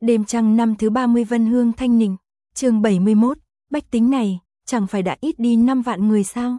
Đêm trăng năm thứ 30 Vân Hương Thanh Ninh, chương 71, bách tính này, chẳng phải đã ít đi 5 vạn người sao?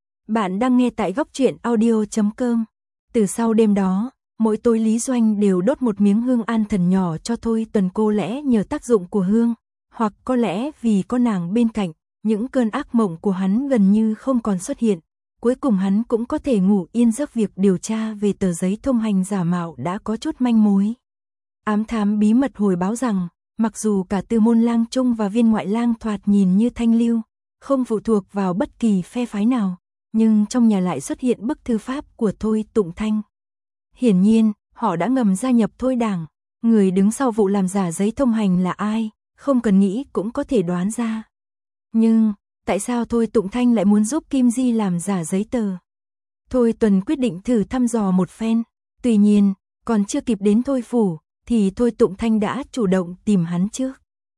Bạn đang nghe tại góc truyện audio.com. Từ sau đêm đó, mỗi tối Lý Doanh đều đốt một miếng hương an thần nhỏ cho Thôi Tuần, cô lẽ nhờ tác dụng của hương, hoặc có lẽ vì có nàng bên cạnh, những cơn ác mộng của hắn gần như không còn xuất hiện. Cuối cùng hắn cũng có thể ngủ yên giấc. Việc điều tra về tờ giấy thông hành giả mạo đã có chút manh mối. Ám thám bí mật hồi báo rằng, mặc dù cả Tư Môn Lang Trung và Viên Ngoại Lang thoạt nhìn như thanh lưu, không phụ thuộc vào bất kỳ phe phái nào, nhưng trong nhà lại xuất hiện bức thư pháp của Thôi Tụng Thanh. Hiển nhiên, họ đã ngầm gia nhập Thôi đảng. Người đứng sau vụ làm giả giấy thông hành là ai, không cần nghĩ cũng có thể đoán ra. Nhưng, tại sao Thôi Tụng Thanh lại muốn giúp Kim Di làm giả giấy tờ? Thôi Tuần quyết định thử thăm dò một phen. Tuy nhiên, còn chưa kịp đến Thôi phủ, thì Thôi Tụng Thanh đã chủ động tìm hắn trước.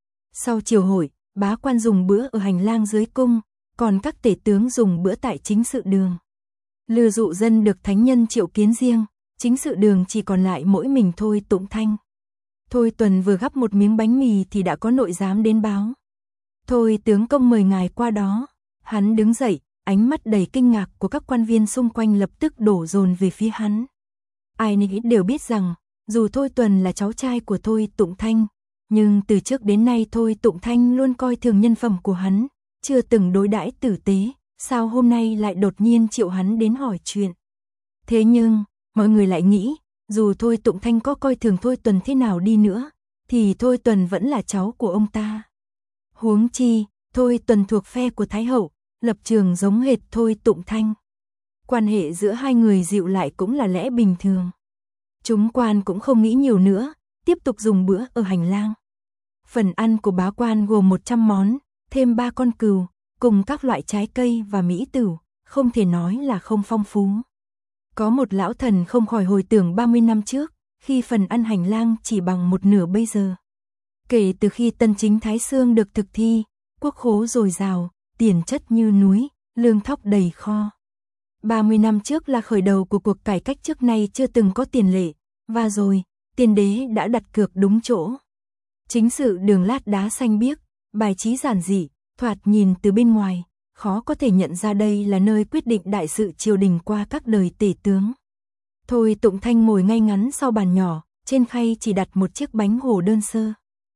Sau chiều hội, bá quan dùng bữa ở hành lang dưới cung, còn các tể tướng dùng bữa tại chính sự đường. Lừa dụ dân được thánh nhân triệu kiến riêng, chính sự đường chỉ còn lại mỗi mình Thôi Tụng Thanh. Thôi Tuần vừa gắp một miếng bánh mì thì đã có nội giám đến báo. Thôi tướng công mời ngài qua đó. Hắn đứng dậy, ánh mắt đầy kinh ngạc của các quan viên xung quanh lập tức đổ dồn về phía hắn. Ai nấy đều biết rằng, dù Thôi Tuần là cháu trai của Thôi Tụng Thanh, nhưng từ trước đến nay Thôi Tụng Thanh luôn coi thường nhân phẩm của hắn, chưa từng đối đãi tử tế, sao hôm nay lại đột nhiên triệu hắn đến hỏi chuyện. Thế nhưng, mọi người lại nghĩ, dù Thôi Tụng Thanh có coi thường Thôi Tuần thế nào đi nữa, thì Thôi Tuần vẫn là cháu của ông ta. Huống chi, Thôi Tuần thuộc phe của Thái Hậu, lập trường giống hệt Thôi Tụng Thanh. Quan hệ giữa hai người dịu lại cũng là lẽ bình thường. Chúng quan cũng không nghĩ nhiều nữa, tiếp tục dùng bữa ở hành lang. Phần ăn của bá quan gồm 100 món, thêm 3 con cừu, cùng các loại trái cây và mỹ tửu, không thể nói là không phong phú. Có một lão thần không khỏi hồi tưởng 30 năm trước, khi phần ăn hành lang chỉ bằng một nửa bây giờ. Kể từ khi Tân Chính Thái Xương được thực thi, quốc khố dồi dào, tiền chất như núi, lương thóc đầy kho. 30 năm trước là khởi đầu của cuộc cải cách trước nay chưa từng có tiền lệ, và rồi, tiên đế đã đặt cược đúng chỗ. Chính sự đường lát đá xanh biếc, bài trí giản dị, thoạt nhìn từ bên ngoài, khó có thể nhận ra đây là nơi quyết định đại sự triều đình qua các đời tể tướng. Thôi Tụng Thanh ngồi ngay ngắn sau bàn nhỏ, trên khay chỉ đặt một chiếc bánh hổ đơn sơ.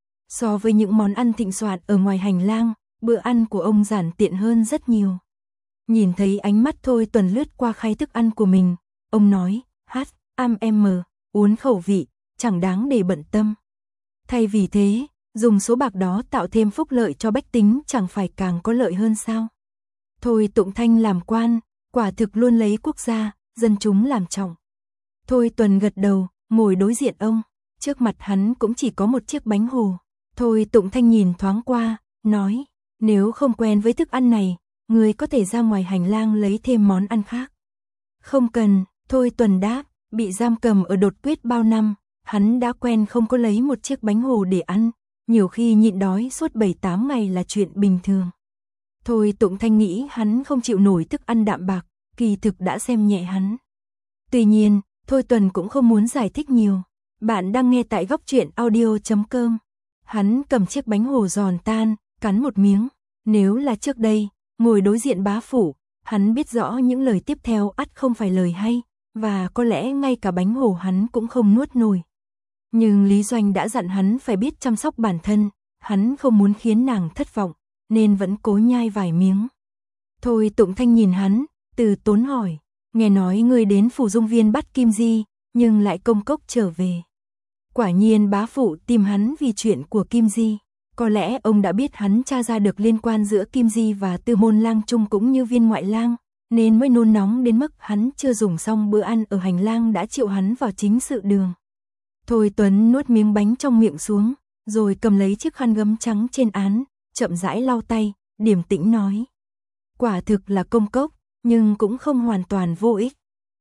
So với những món ăn thịnh soạn ở ngoài hành lang, bữa ăn của ông giản tiện hơn rất nhiều. Nhìn thấy ánh mắt Thôi Tuần lướt qua khay thức ăn của mình, ông nói, uốn khẩu vị, chẳng đáng để bận tâm. Thay vì thế, dùng số bạc đó tạo thêm phúc lợi cho bách tính chẳng phải càng có lợi hơn sao? Thôi Tụng Thanh làm quan, quả thực luôn lấy quốc gia, dân chúng làm trọng. Thôi Tuần gật đầu, ngồi đối diện ông, trước mặt hắn cũng chỉ có một chiếc bánh hồ. Thôi Tụng Thanh nhìn thoáng qua, nói, nếu không quen với thức ăn này, người có thể ra ngoài hành lang lấy thêm món ăn khác. Không cần, Thôi Tuần đáp, bị giam cầm ở Đột Quyết bao năm, hắn đã quen không có lấy một chiếc bánh hồ để ăn, nhiều khi nhịn đói suốt 7-8 ngày là chuyện bình thường. Thôi Tụng Thanh nghĩ hắn không chịu nổi thức ăn đạm bạc, kỳ thực đã xem nhẹ hắn. Tuy nhiên, Thôi Tuần cũng không muốn giải thích nhiều. Bạn đang nghe tại góc truyện audio.com. Hắn cầm chiếc bánh hồ giòn tan, cắn một miếng. Nếu là trước đây, ngồi đối diện bá phủ, hắn biết rõ những lời tiếp theo ắt không phải lời hay, và có lẽ ngay cả bánh hồ hắn cũng không nuốt nổi. Nhưng Lý Doanh đã dặn hắn phải biết chăm sóc bản thân, hắn không muốn khiến nàng thất vọng, nên vẫn cố nhai vài miếng. Thôi Tụng Thanh nhìn hắn, từ tốn hỏi, nghe nói ngươi đến Phủ Dung Viên bắt Kim Di, nhưng lại công cốc trở về. Quả nhiên bá phụ tìm hắn vì chuyện của Kim Di. Có lẽ ông đã biết hắn tra ra được liên quan giữa Kim Di và Tư Môn Lang Trung cũng như Viên Ngoại Lang, nên mới nôn nóng đến mức hắn chưa dùng xong bữa ăn ở hành lang đã triệu hắn vào chính sự đường. Thôi Tuấn nuốt miếng bánh trong miệng xuống, rồi cầm lấy chiếc khăn gấm trắng trên án, chậm rãi lau tay, điềm tĩnh nói. Quả thực là công cốc, nhưng cũng không hoàn toàn vô ích.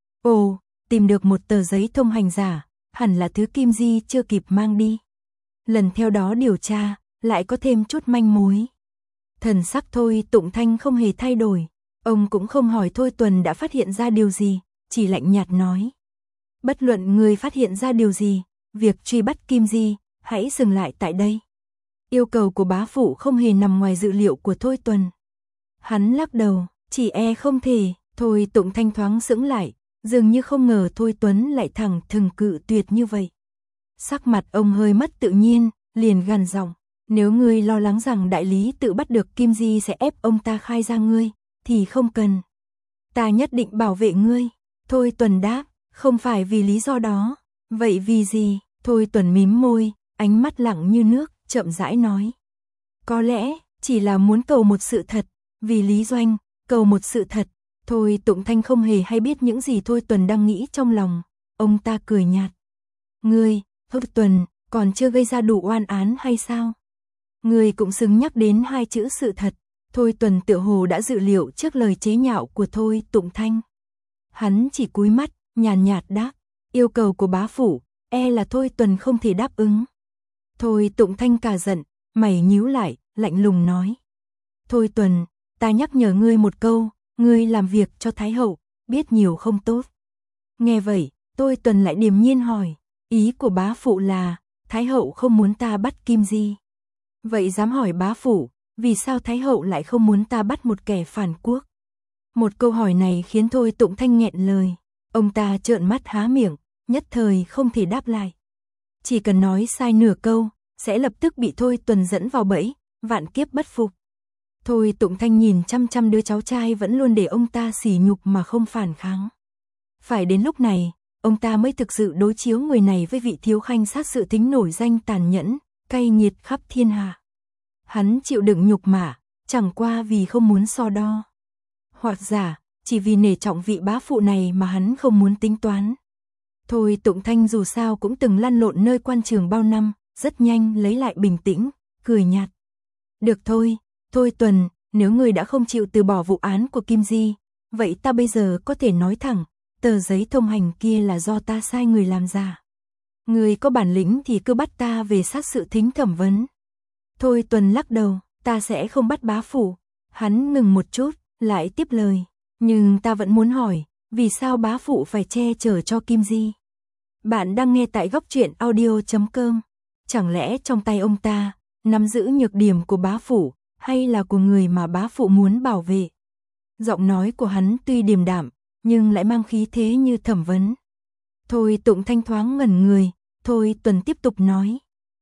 Ồ, tìm được một tờ giấy thông hành giả, hẳn là thứ Kim Di chưa kịp mang đi. Lần theo đó điều tra, lại có thêm chút manh mối. Thần sắc Thôi Tụng Thanh không hề thay đổi, ông cũng không hỏi Thôi Tuần đã phát hiện ra điều gì, chỉ lạnh nhạt nói. Bất luận người phát hiện ra điều gì, việc truy bắt Kim Di, hãy dừng lại tại đây. Yêu cầu của bá phụ không hề nằm ngoài dự liệu của Thôi Tuần. Hắn lắc đầu, chỉ e không thể. Thôi Tụng Thanh thoáng sững lại, dường như không ngờ Thôi Tuấn lại thẳng thừng cự tuyệt như vậy. Sắc mặt ông hơi mất tự nhiên, liền gằn giọng, nếu ngươi lo lắng rằng đại lý tự bắt được Kim Di sẽ ép ông ta khai ra ngươi, thì không cần. Ta nhất định bảo vệ ngươi. Thôi Tuần đáp, không phải vì lý do đó. Vậy vì gì? Thôi Tuần mím môi, ánh mắt lặng như nước, chậm rãi nói. Có lẽ, chỉ là muốn cầu một sự thật, vì Lý Doanh, cầu một sự thật. Thôi Tụng Thanh không hề hay biết những gì Thôi Tuần đang nghĩ trong lòng. Ông ta cười nhạt. Ngươi, Thôi Tuần, còn chưa gây ra đủ oan án hay sao? Ngươi cũng xứng nhắc đến hai chữ sự thật. Thôi Tuần tựa hồ đã dự liệu trước lời chế nhạo của Thôi Tụng Thanh. Hắn chỉ cúi mắt, nhàn nhạt đáp, yêu cầu của bá phủ, e là Thôi Tuần không thể đáp ứng. Thôi Tụng Thanh cả giận, mày nhíu lại, lạnh lùng nói. Thôi Tuần, ta nhắc nhở ngươi một câu, ngươi làm việc cho Thái Hậu, biết nhiều không tốt. Nghe vậy, Thôi Tuần lại điềm nhiên hỏi, ý của bá phụ là, Thái Hậu không muốn ta bắt Kim Di. Vậy dám hỏi bá phụ, vì sao Thái Hậu lại không muốn ta bắt một kẻ phản quốc? Một câu hỏi này khiến Thôi Tụng Thanh nghẹn lời. Ông ta trợn mắt há miệng, nhất thời không thể đáp lại. Chỉ cần nói sai nửa câu, sẽ lập tức bị Thôi Tuần dẫn vào bẫy, vạn kiếp bất phục. Thôi Tụng Thanh nhìn chăm chăm đứa cháu trai vẫn luôn để ông ta sỉ nhục mà không phản kháng. Phải đến lúc này, ông ta mới thực sự đối chiếu người này với vị thiếu khanh sát sự thính nổi danh tàn nhẫn, cay nghiệt khắp thiên hạ. Hắn chịu đựng nhục mạ, chẳng qua vì không muốn so đo. Hoặc giả, chỉ vì nể trọng vị bá phụ này mà hắn không muốn tính toán. Thôi Tụng Thanh dù sao cũng từng lăn lộn nơi quan trường bao năm, rất nhanh lấy lại bình tĩnh, cười nhạt. Được thôi, Thôi Tuần, nếu người đã không chịu từ bỏ vụ án của Kim Di, vậy ta bây giờ có thể nói thẳng, tờ giấy thông hành kia là do ta sai người làm ra. Người có bản lĩnh thì cứ bắt ta về sát sự thính thẩm vấn. Thôi Tuần lắc đầu, ta sẽ không bắt bá phụ. Hắn ngừng một chút, lại tiếp lời. Nhưng ta vẫn muốn hỏi, vì sao bá phụ phải che chở cho Kim Di? Bạn đang nghe tại Góc Truyện Audio.com. Chẳng lẽ trong tay ông ta, nắm giữ nhược điểm của bá phụ, hay là của người mà bá phụ muốn bảo vệ? Giọng nói của hắn tuy điềm đạm, nhưng lại mang khí thế như thẩm vấn. Thôi Tụng Thanh thoáng ngẩn người, Thôi Tuần tiếp tục nói.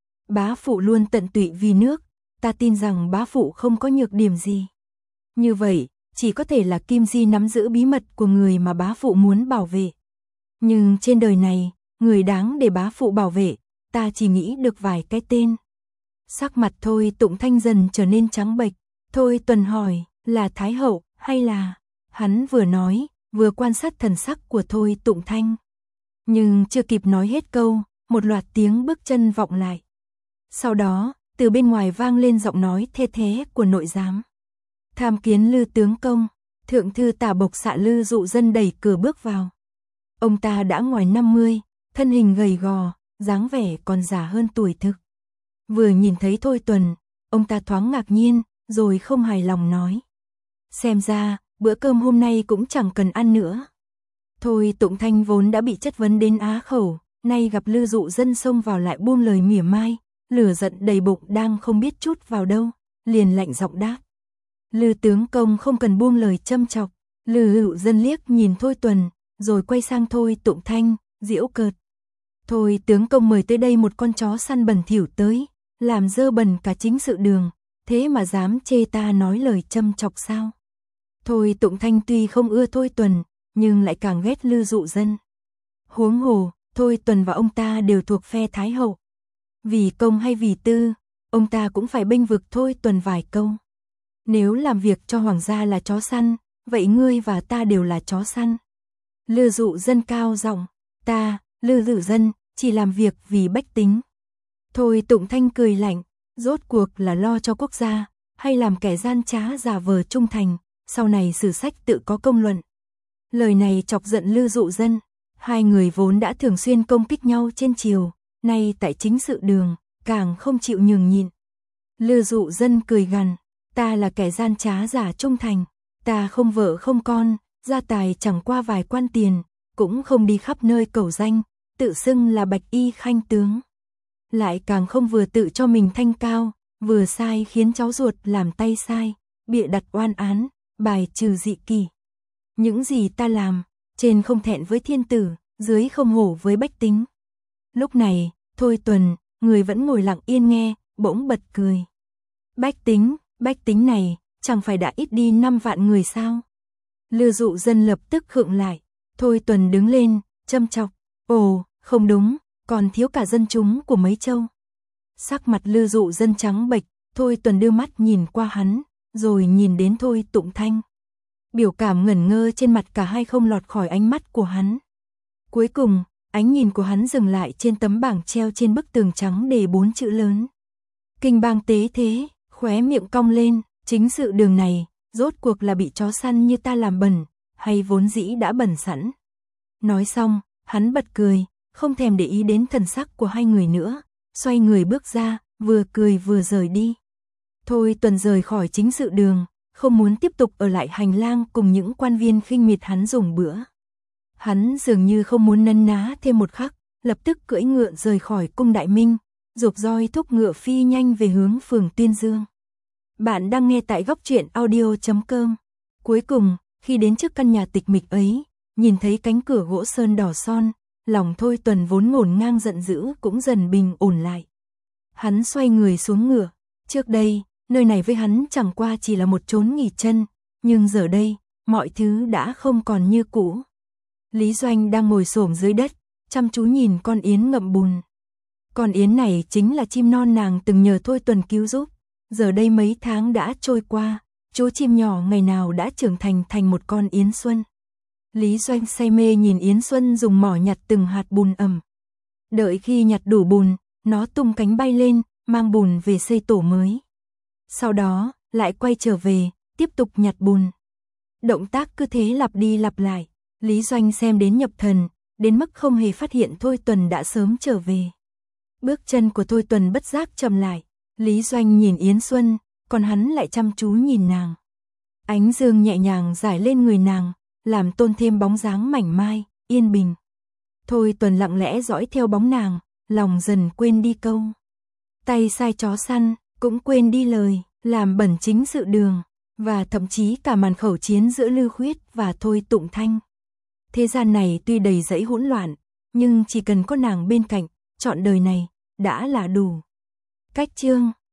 Bá phụ luôn tận tụy vì nước, ta tin rằng bá phụ không có nhược điểm gì. Như vậy, chỉ có thể là Kim Di nắm giữ bí mật của người mà bá phụ muốn bảo vệ. Nhưng trên đời này, người đáng để bá phụ bảo vệ, ta chỉ nghĩ được vài cái tên. Sắc mặt Thôi Tụng Thanh dần trở nên trắng bệch. Thôi Tuần hỏi, là Thái Hậu hay là... Hắn vừa nói, vừa quan sát thần sắc của Thôi Tụng Thanh. Nhưng chưa kịp nói hết câu, một loạt tiếng bước chân vọng lại. Sau đó, từ bên ngoài vang lên giọng nói thê thế của nội giám. Tham kiến Lư tướng công. Thượng thư Tả Bộc Xạ Lư Dụ Dân đẩy cửa bước vào. Ông ta đã ngoài 50, thân hình gầy gò, dáng vẻ còn già hơn tuổi thực. Vừa nhìn thấy Thôi Tuần, ông ta thoáng ngạc nhiên, rồi không hài lòng nói. Xem ra, bữa cơm hôm nay cũng chẳng cần ăn nữa. Thôi Tụng Thanh vốn đã bị chất vấn đến á khẩu, nay gặp Lư Dụ Dân xông vào lại buông lời mỉa mai, lửa giận đầy bụng đang không biết trút vào đâu, liền lạnh giọng đáp. Lư tướng công không cần buông lời châm chọc. Lư Dụ Dân liếc nhìn Thôi Tuần, rồi quay sang Thôi Tụng Thanh, giễu cợt. Thôi tướng công mời tới đây một con chó săn bẩn thỉu tới, làm dơ bẩn cả chính sự đường, thế mà dám chê ta nói lời châm chọc sao? Thôi Tụng Thanh tuy không ưa Thôi Tuần, nhưng lại càng ghét Lư Dụ Dân. Huống hồ, Thôi Tuần và ông ta đều thuộc phe Thái Hậu. Vì công hay vì tư, ông ta cũng phải bênh vực Thôi Tuần vài câu. Nếu làm việc cho hoàng gia là chó săn, vậy ngươi và ta đều là chó săn. Lư Dụ Dân cao giọng, ta, Lư Dụ Dân, chỉ làm việc vì bách tính. Thôi Tụng Thanh cười lạnh, rốt cuộc là lo cho quốc gia, hay làm kẻ gian trá giả vờ trung thành, sau này sử sách tự có công luận. Lời này chọc giận Lư Dụ Dân, hai người vốn đã thường xuyên công kích nhau trên triều, nay tại chính sự đường, càng không chịu nhường nhịn. Lư Dụ Dân cười gằn, ta là kẻ gian trá giả trung thành, ta không vợ không con, gia tài chẳng qua vài quan tiền, cũng không đi khắp nơi cầu danh, tự xưng là Bạch Y Khanh tướng. lại càng không vừa tự cho mình thanh cao, vừa sai khiến cháu ruột làm tay sai, bịa đặt oan án, bài trừ dị kỷ. Những gì ta làm, trên không thẹn với thiên tử, dưới không hổ với bách tính. Lúc này, Thôi Tuần, người vẫn ngồi lặng yên nghe, bỗng bật cười. Bách tính này, chẳng phải đã ít đi 5 vạn người sao? Lư Dụ Dân lập tức khựng lại. Thôi Tuần đứng lên, châm chọc. Ồ, không đúng, còn thiếu cả dân chúng của mấy châu. Sắc mặt Lư Dụ Dân trắng bệch, Thôi Tuần đưa mắt nhìn qua hắn, rồi nhìn đến Thôi Tụng Thanh. Biểu cảm ngẩn ngơ trên mặt cả hai không lọt khỏi ánh mắt của hắn. Cuối cùng, ánh nhìn của hắn dừng lại trên tấm bảng treo trên bức tường trắng đề 4 chữ lớn. Kinh bang tế thế, khóe miệng cong lên, chính sự đường này, rốt cuộc là bị chó săn như ta làm bẩn, hay vốn dĩ đã bẩn sẵn. Nói xong, hắn bật cười, không thèm để ý đến thần sắc của hai người nữa, xoay người bước ra, vừa cười vừa rời đi. Thôi Tuần rời khỏi chính sự đường, không muốn tiếp tục ở lại hành lang cùng những quan viên khinh miệt hắn dùng bữa. Hắn dường như không muốn nấn ná thêm một khắc, lập tức cưỡi ngựa rời khỏi cung Đại Minh, giục roi thúc ngựa phi nhanh về hướng phường Tuyên Dương. Bạn đang nghe tại góc truyện audio.com. Cuối cùng, khi đến trước căn nhà tịch mịch ấy, nhìn thấy cánh cửa gỗ sơn đỏ son, lòng Thôi Tuần vốn ngổn ngang giận dữ cũng dần bình ổn lại. Hắn xoay người xuống ngựa, trước đây, nơi này với hắn chẳng qua chỉ là một chốn nghỉ chân, nhưng giờ đây, mọi thứ đã không còn như cũ. Lý Doanh đang ngồi xổm dưới đất, chăm chú nhìn con yến ngậm bùn. Con yến này chính là chim non nàng từng nhờ Thôi Tuần cứu giúp. Giờ đây mấy tháng đã trôi qua, chú chim nhỏ ngày nào đã trưởng thành một con yến xuân. Lý Doanh say mê nhìn yến xuân dùng mỏ nhặt từng hạt bùn ẩm. Đợi khi nhặt đủ bùn, nó tung cánh bay lên, mang bùn về xây tổ mới. Sau đó, lại quay trở về, tiếp tục nhặt bùn. Động tác cứ thế lặp đi lặp lại. Lý Doanh xem đến nhập thần, đến mức không hề phát hiện Thôi Tuần đã sớm trở về. Bước chân của Thôi Tuần bất giác chậm lại. Lý Doanh nhìn Yến Xuân, còn hắn lại chăm chú nhìn nàng. Ánh dương nhẹ nhàng rải lên người nàng, làm tôn thêm bóng dáng mảnh mai, yên bình. Thôi Tuần lặng lẽ dõi theo bóng nàng, lòng dần quên đi câu tay sai chó săn, cũng quên đi lời làm bẩn chính sự đường, và thậm chí cả màn khẩu chiến giữa Lư Khuyết và Thôi Tụng Thanh. Thế gian này tuy đầy rẫy hỗn loạn, nhưng chỉ cần có nàng bên cạnh, trọn đời này đã là đủ. Cách chương